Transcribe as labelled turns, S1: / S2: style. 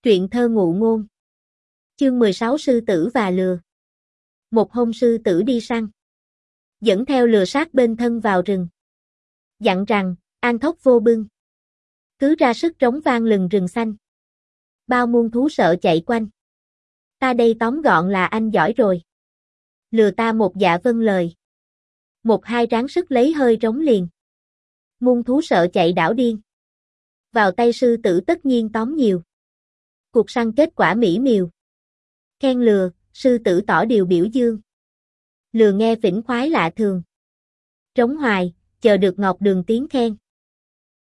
S1: Truyện thơ ngụ ngôn. Chương 16 Sư tử và lừa. Một hôm sư tử đi săn, dẫn theo lừa sát bên thân vào rừng. Dặn rằng, an thóc vô bưng. Cứ ra sức trống vang lừng rừng xanh. Bao muôn thú sợ chạy quanh. Ta đây tóm gọn là anh giỏi rồi. Lừa ta một dạ vâng lời. Một hai ráng sức lấy hơi rống liền. Muôn thú sợ chạy đảo điên. Vào tay sư tử tất nhiên tóm nhiều. Cuộc săn kết quả mỹ miều. Khen lừa, sư tử tỏ điều biểu dương. Lừa nghe phỉnh khoái lạ thường. Trống hoài, chờ được ngọc đường tiếng khen.